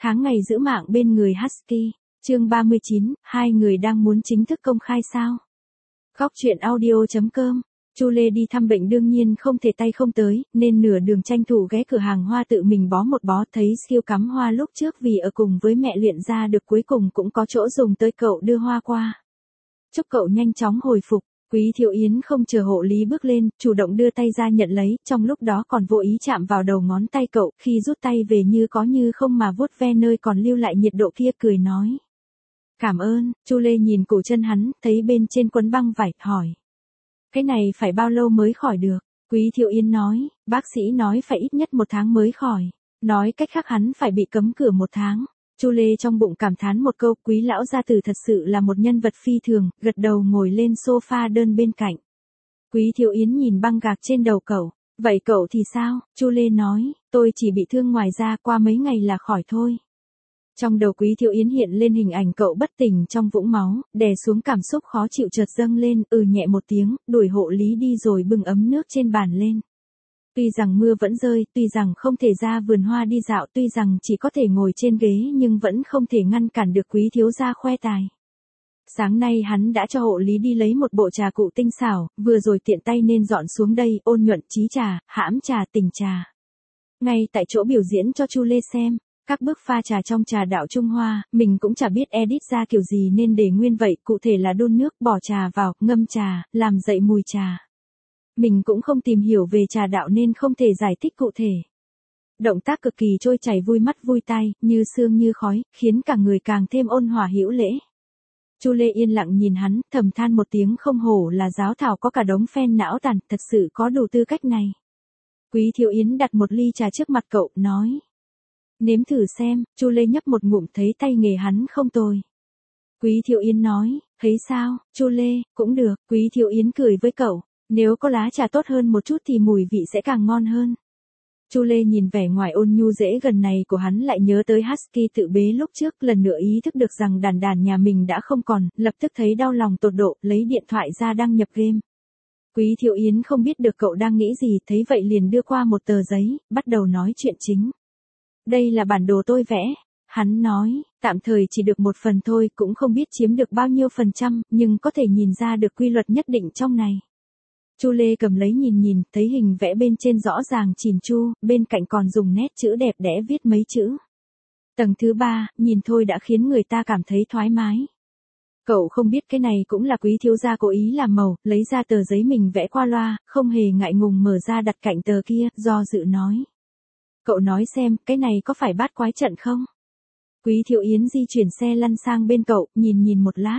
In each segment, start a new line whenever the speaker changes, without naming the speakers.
Tháng ngày giữ mạng bên người Husky, chương 39, hai người đang muốn chính thức công khai sao? Góc truyện audio.com. Chu Lê đi thăm bệnh đương nhiên không thể tay không tới, nên nửa đường tranh thủ ghé cửa hàng hoa tự mình bó một bó, thấy siêu cắm hoa lúc trước vì ở cùng với mẹ luyện ra được cuối cùng cũng có chỗ dùng tới cậu đưa hoa qua. Chúc cậu nhanh chóng hồi phục. Quý Thiệu Yến không chờ hộ lý bước lên, chủ động đưa tay ra nhận lấy, trong lúc đó còn vô ý chạm vào đầu ngón tay cậu, khi rút tay về như có như không mà vuốt ve nơi còn lưu lại nhiệt độ kia, cười nói. Cảm ơn. Chu Lê nhìn cổ chân hắn, thấy bên trên quấn băng vải, hỏi. Cái này phải bao lâu mới khỏi được? Quý Thiệu Yến nói, bác sĩ nói phải ít nhất 1 tháng mới khỏi. Nói cách khác hắn phải bị cấm cửa 1 tháng. Chu Lê trong bụng cảm thán một câu, Quý lão gia tử thật sự là một nhân vật phi thường, gật đầu ngồi lên sofa đơn bên cạnh. Quý Thiệu Yến nhìn băng gạc trên đầu cậu, vậy cậu thì sao? Chu Lê nói, tôi chỉ bị thương ngoài da, qua mấy ngày là khỏi thôi. Trong đầu Quý Thiệu Yến hiện lên hình ảnh cậu bất tỉnh trong vũng máu, đè xuống cảm xúc khó chịu chợt dâng lên, nhẹ một tiếng, đuổi hộ lý đi rồi bưng ấm nước trên bàn lên. Tuy rằng mưa vẫn rơi, tuy rằng không thể ra vườn hoa đi dạo, tuy rằng chỉ có thể ngồi trên ghế nhưng vẫn không thể ngăn cản được Quý thiếu gia khoe tài. Sáng nay hắn đã cho hộ lý đi lấy một bộ trà cụ tinh xảo, vừa rồi tiện tay nên dọn xuống đây, ôn nhuận chí trà, hãm trà, tỉnh trà. Ngay tại chỗ biểu diễn cho Chu Lê xem, các bước pha trà trong trà đạo Trung Hoa, mình cũng chả biết edit ra kiểu gì nên để nguyên vậy, cụ thể là đun nước, bỏ trà vào, ngâm trà, làm dậy mùi trà. Mình cũng không tìm hiểu về trà đạo nên không thể giải thích cụ thể. Động tác cực kỳ trôi chảy vui mắt vui tai, như sương như khói, khiến cả người càng thêm ôn hòa hữu lễ. Chu Lê yên lặng nhìn hắn, thầm than một tiếng, không hổ là giáo thảo có cả đống phen não tàn, thật sự có đủ tư cách này. Quý Thiệu Yến đặt một ly trà trước mặt cậu, nói. Nếm thử xem. Chu Lê nhấp một ngụm, thấy tay nghề hắn không tồi. Quý Thiệu Yến nói, thấy sao? Chu Lê, cũng được. Quý Thiệu Yến cười với cậu. Nếu có lá trà tốt hơn một chút thì mùi vị sẽ càng ngon hơn. Chu Lê nhìn vẻ ngoài ôn nhu dễ gần này của hắn lại nhớ tới Husky tự bế lúc trước, lần nữa ý thức được rằng đàn đàn nhà mình đã không còn, lập tức thấy đau lòng tột độ, lấy điện thoại ra đăng nhập game. Quý Thiệu Yến không biết được cậu đang nghĩ gì, thấy vậy liền đưa qua một tờ giấy, bắt đầu nói chuyện chính. Đây là bản đồ tôi vẽ. Hắn nói, tạm thời chỉ được 1 phần thôi, cũng không biết chiếm được bao nhiêu %, nhưng có thể nhìn ra được quy luật nhất định trong này. Chu Lê cầm lấy nhìn, thấy hình vẽ bên trên rõ ràng chỉn chu, bên cạnh còn dùng nét chữ đẹp đẽ viết mấy chữ. Tầng thứ 3, nhìn thôi đã khiến người ta cảm thấy thoải mái. Cậu không biết cái này cũng là Quý thiếu gia cố ý làm màu, lấy ra tờ giấy mình vẽ qua loa, không hề ngại ngùng mở ra đặt cạnh tờ kia, do dự nói. Cậu nói xem, cái này có phải bát quái trận không? Quý Thiệu Yến di chuyển xe lăn sang bên cậu, nhìn một lát.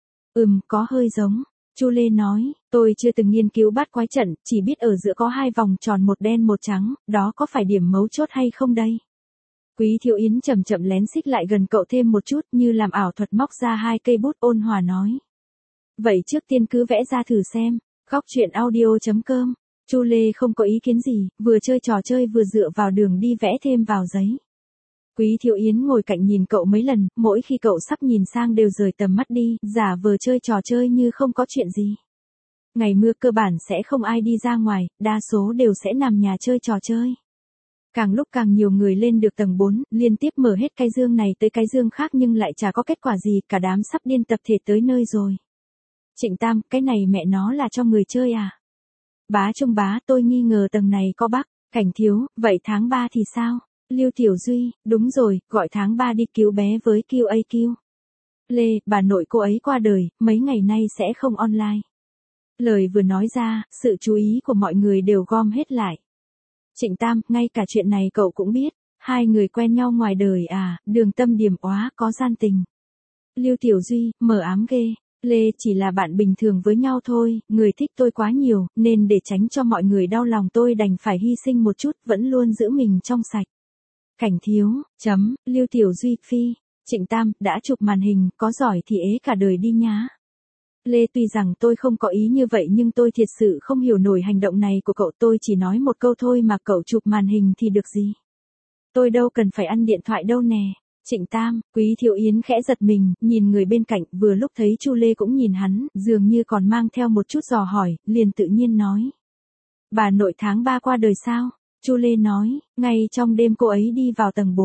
Có hơi giống. Chu Lê nói, tôi chưa từng nghiên cứu bát quái trận, chỉ biết ở giữa có 2 vòng tròn, một đen một trắng, đó có phải điểm mấu chốt hay không đây? Quý Thiệu Yến chậm chậm lén xích lại gần cậu thêm một chút, như làm ảo thuật, móc ra 2 cây bút, ôn hòa nói. Vậy trước tiên cứ vẽ ra thử xem. Góc truyện audio.com. Chu Lê không có ý kiến gì, vừa chơi trò chơi vừa dựa vào đường đi vẽ thêm vào giấy. Quý Thiệu Yến ngồi cạnh nhìn cậu mấy lần, mỗi khi cậu sắp nhìn sang đều rời tầm mắt đi, giả vờ chơi trò chơi như không có chuyện gì. Ngày mưa cơ bản sẽ không ai đi ra ngoài, đa số đều sẽ nằm nhà chơi trò chơi. Càng lúc càng nhiều người lên được tầng 4, liên tiếp mở hết cái dương này tới cái dương khác nhưng lại chả có kết quả gì, cả đám sắp điên tập thể tới nơi rồi. Trịnh Tam, cái này mẹ nó là cho người chơi à? Bá Trung bá, tôi nghi ngờ tầng này có bug. Cảnh Thiếu, vậy tháng 3 thì sao? Lưu Tiểu Duy, đúng rồi, gọi tháng 3 đi cứu bé với QAQ. Lê, bà nội cô ấy qua đời, mấy ngày nay sẽ không online. Lời vừa nói ra, sự chú ý của mọi người đều gom hết lại. Trịnh Tam, ngay cả chuyện này cậu cũng biết. 2 người quen nhau ngoài đời à? Đường Tâm điềm óa, có gian tình. Lưu Tiểu Duy, mờ ám ghê. Lê, chỉ là bạn bình thường với nhau thôi, người thích tôi quá nhiều, nên để tránh cho mọi người đau lòng tôi đành phải hy sinh một chút, vẫn luôn giữ mình trong sạch. Cảnh Thiếu, Lưu Tiểu Duy, phi. Trịnh Tam, đã chụp màn hình, có giỏi thì ế cả đời đi nhá. Lê, tuy rằng tôi không có ý như vậy nhưng tôi thiệt sự không hiểu nổi hành động này của cậu, tôi chỉ nói một câu thôi mà cậu chụp màn hình thì được gì. Tôi đâu cần phải ăn điện thoại đâu nè. Trịnh Tam, Quý Thiệu Yến khẽ giật mình, nhìn người bên cạnh, vừa lúc thấy Chu Lê cũng nhìn hắn, dường như còn mang theo một chút dò hỏi, liền tự nhiên nói. Bà nội tháng 3 qua đời sao? Chu Lê nói, ngay trong đêm cô ấy đi vào tầng 4.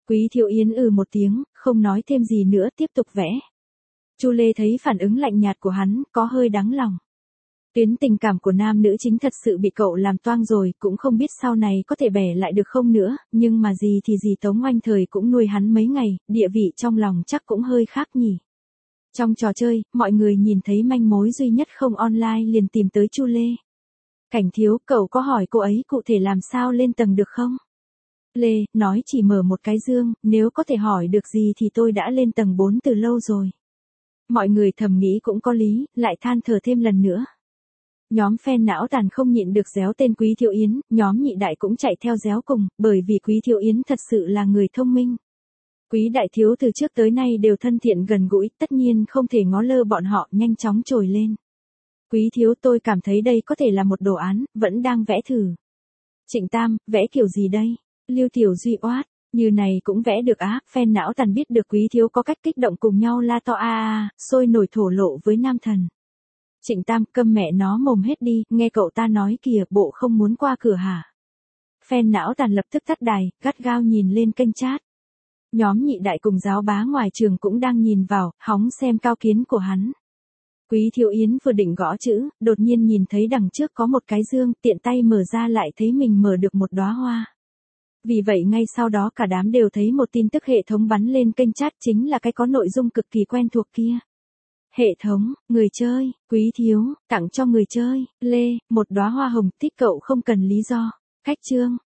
Quý Thiệu Yến một tiếng, không nói thêm gì nữa tiếp tục vẽ. Chu Lê thấy phản ứng lạnh nhạt của hắn, có hơi đáng lòng. Tuyến tình cảm của nam nữ chính thật sự bị cậu làm toang rồi, cũng không biết sau này có thể bẻ lại được không nữa, nhưng mà gì thì gì Tống Oanh thời cũng nuôi hắn mấy ngày, địa vị trong lòng chắc cũng hơi khác nhỉ. Trong trò chơi, mọi người nhìn thấy manh mối duy nhất không online liền tìm tới Chu Lê. Cảnh Thiếu, cậu có hỏi cô ấy cụ thể làm sao lên tầng được không? Lê, nói chỉ mở một cái dương, nếu có thể hỏi được gì thì tôi đã lên tầng 4 từ lâu rồi. Mọi người thầm nghĩ cũng có lý, lại than thở thêm lần nữa. Nhóm fan não tàn không nhịn được réo tên Quý Thiệu Yến, nhóm nhị đại cũng chạy theo réo cùng, bởi vì Quý Thiệu Yến thật sự là người thông minh. Quý đại thiếu từ trước tới nay đều thân thiện gần gũi, tất nhiên không thể ngó lơ bọn họ, nhanh chóng trồi lên. Quý thiếu, tôi cảm thấy đây có thể là một đồ án, vẫn đang vẽ thử. Trịnh Tam, vẽ kiểu gì đây? Lưu Tiểu Duy oát, như này cũng vẽ được á, fan não tàn biết được Quý thiếu có cách kích động cùng nhau la to sôi nổi thổ lộ với nam thần. Trịnh Tam, câm mẹ nó mồm hết đi, nghe cậu ta nói kìa, bộ không muốn qua cửa hả? Fan não tàn lập tức tắt đài, gắt gao nhìn lên kênh chat. Nhóm nhị đại cùng giáo bá ngoài trường cũng đang nhìn vào, hóng xem cao kiến của hắn. Quý Thiệu Yến vừa định gõ chữ, đột nhiên nhìn thấy đằng trước có một cái dương, tiện tay mở ra lại thấy mình mở được một đóa hoa. Vì vậy ngay sau đó cả đám đều thấy một tin tức hệ thống bắn lên kênh chat, chính là cái có nội dung cực kỳ quen thuộc kia. Hệ thống, người chơi, Quý thiếu, tặng cho người chơi, Lê, một đóa hoa hồng, thích cậu không cần lý do. Cách chương.